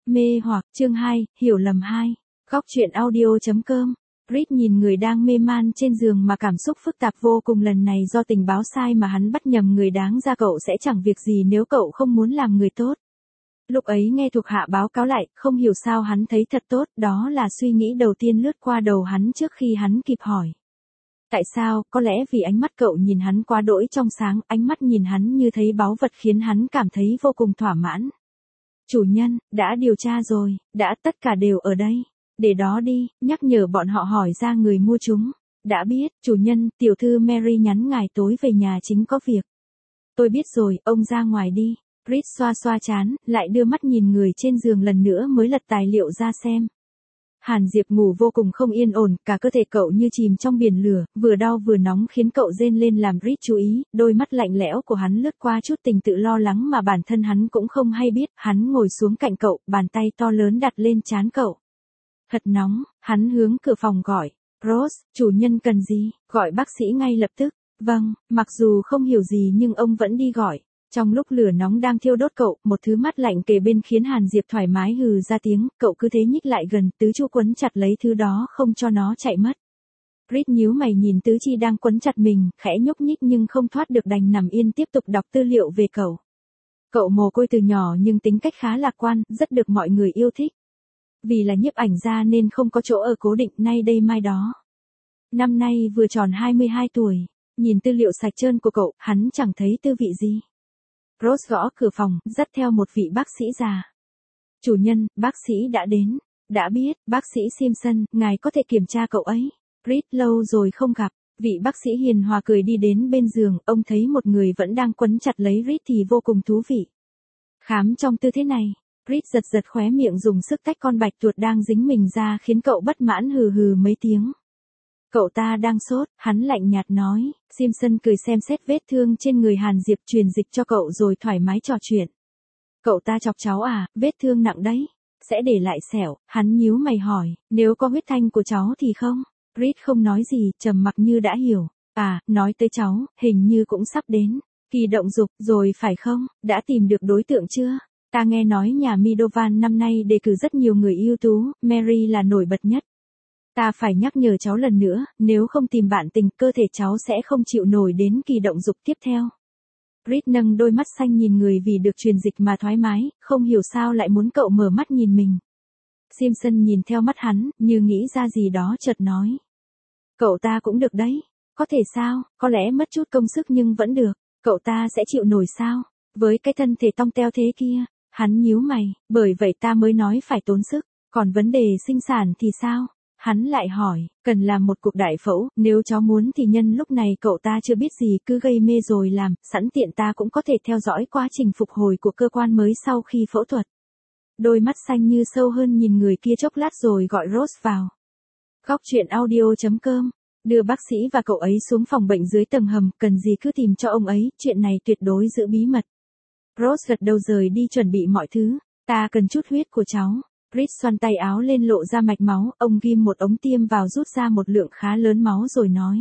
Mê hoặc, chương 2, hiểu lầm 2. Góc truyện audio.com. Reed nhìn người đang mê man trên giường mà cảm xúc phức tạp vô cùng, lần này do tình báo sai mà hắn bắt nhầm người, đáng ra cậu sẽ chẳng việc gì nếu cậu không muốn làm người tốt. Lúc ấy nghe thuộc hạ báo cáo lại, không hiểu sao hắn thấy thật tốt, đó là suy nghĩ đầu tiên lướt qua đầu hắn trước khi hắn kịp hỏi. Tại sao? Có lẽ vì ánh mắt cậu nhìn hắn quá đỗi trong sáng, ánh mắt nhìn hắn như thấy báu vật khiến hắn cảm thấy vô cùng thỏa mãn. Chủ nhân, đã điều tra rồi, tất cả đều ở đây. Để đó đi, nhắc nhở bọn họ hỏi ra người mua chúng. Đã biết, chủ nhân, tiểu thư Mary nhắn ngài tối về nhà chính có việc. Tôi biết rồi, ông ra ngoài đi. Reed xoa xoa trán, lại đưa mắt nhìn người trên giường lần nữa mới lật tài liệu ra xem. Hàn Diệp ngủ vô cùng không yên ổn, cả cơ thể cậu như chìm trong biển lửa, vừa đau vừa nóng khiến cậu rên lên làm Reed chú ý, đôi mắt lạnh lẽo của hắn lướt qua chút tình tự lo lắng mà bản thân hắn cũng không hay biết, hắn ngồi xuống cạnh cậu, bàn tay to lớn đặt lên trán cậu. Thật nóng, hắn hướng cửa phòng gọi, Rose, chủ nhân cần gì, gọi bác sĩ ngay lập tức. Vâng, mặc dù không hiểu gì nhưng ông vẫn đi gọi. Trong lúc lửa nóng đang thiêu đốt cậu, một thứ mát lạnh kề bên khiến Hàn Diệp thoải mái hừ ra tiếng, cậu cứ thế nhích lại gần, tứ chu quấn chặt lấy thứ đó không cho nó chạy mất. Reed nhíu mày nhìn tứ chi đang quấn chặt mình, khẽ nhúc nhích nhưng không thoát được, đành nằm yên tiếp tục đọc tư liệu về cậu. Cậu mồ côi từ nhỏ nhưng tính cách khá lạc quan, rất được mọi người yêu thích. Vì là nhiếp ảnh gia nên không có chỗ ở cố định, nay đây mai đó. Năm nay vừa tròn 22 tuổi, nhìn tư liệu sạch trơn của cậu, hắn chẳng thấy tư vị gì. Rose gõ cửa phòng, dắt theo một vị bác sĩ già. Chủ nhân, bác sĩ đã đến. Đã biết, bác sĩ Simpson, ngài có thể kiểm tra cậu ấy. Reed lâu rồi không gặp. Vị bác sĩ hiền hòa cười đi đến bên giường, ông thấy một người vẫn đang quấn chặt lấy Reed thì vô cùng thú vị. Khám trong tư thế này, Reed giật khóe miệng dùng sức tách con bạch tuộc đang dính mình ra khiến cậu bất mãn hừ hừ mấy tiếng. Cậu ta đang sốt, hắn lạnh nhạt nói. Simpson cười xem xét vết thương trên người Hàn Diệp, truyền dịch cho cậu rồi thoải mái trò chuyện. Cậu ta chọc cháu à, vết thương nặng đấy. Sẽ để lại sẹo, hắn nhíu mày hỏi, nếu có huyết thanh của cháu thì không? Reed không nói gì, trầm mặc như đã hiểu. À, nói tới cháu, hình như cũng sắp đến. Kỳ động dục, rồi phải không? Đã tìm được đối tượng chưa? Ta nghe nói nhà Midovan năm nay đề cử rất nhiều người ưu tú, Mary là nổi bật nhất. Ta phải nhắc nhở cháu lần nữa, nếu không tìm bạn tình, cơ thể cháu sẽ không chịu nổi đến kỳ động dục tiếp theo. Reed nâng đôi mắt xanh nhìn người vì được truyền dịch mà thoải mái, không hiểu sao lại muốn cậu mở mắt nhìn mình. Simpson nhìn theo mắt hắn, như nghĩ ra gì đó chợt nói. Cậu ta cũng được đấy. Có thể sao, có lẽ mất chút công sức nhưng vẫn được. Cậu ta sẽ chịu nổi sao? Với cái thân thể tong teo thế kia, hắn nhíu mày, bởi vậy ta mới nói phải tốn sức. Còn vấn đề sinh sản thì sao? Hắn lại hỏi, cần làm một cuộc đại phẫu, nếu cháu muốn thì nhân lúc này cậu ta chưa biết gì cứ gây mê rồi làm, sẵn tiện ta cũng có thể theo dõi quá trình phục hồi của cơ quan mới sau khi phẫu thuật. Đôi mắt xanh như sâu hơn nhìn người kia chốc lát rồi gọi Rose vào. Góc truyện audio.com, đưa bác sĩ và cậu ấy xuống phòng bệnh dưới tầng hầm, cần gì cứ tìm cho ông ấy, chuyện này tuyệt đối giữ bí mật. Rose gật đầu rời đi chuẩn bị mọi thứ, ta cần chút huyết của cháu. Reed xoăn tay áo lên lộ ra mạch máu, ông ghim một ống tiêm vào rút ra một lượng khá lớn máu rồi nói.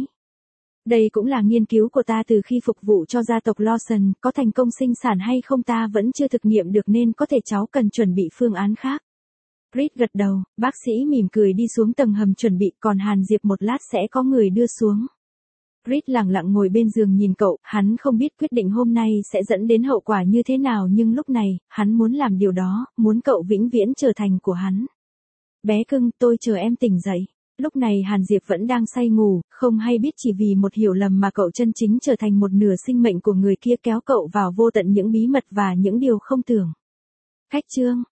Đây cũng là nghiên cứu của ta từ khi phục vụ cho gia tộc Lawson, có thành công sinh sản hay không ta vẫn chưa thực nghiệm được nên có thể cháu cần chuẩn bị phương án khác. Reed gật đầu, bác sĩ mỉm cười đi xuống tầng hầm chuẩn bị, còn Hàn Diệp một lát sẽ có người đưa xuống. Reed lặng lặng ngồi bên giường nhìn cậu, hắn không biết quyết định hôm nay sẽ dẫn đến hậu quả như thế nào nhưng lúc này, hắn muốn làm điều đó, muốn cậu vĩnh viễn trở thành của hắn. Bé cưng, tôi chờ em tỉnh dậy. Lúc này Hàn Diệp vẫn đang say ngủ, không hay biết chỉ vì một hiểu lầm mà cậu chân chính trở thành một nửa sinh mệnh của người kia, kéo cậu vào vô tận những bí mật và những điều không tưởng. Khách chương.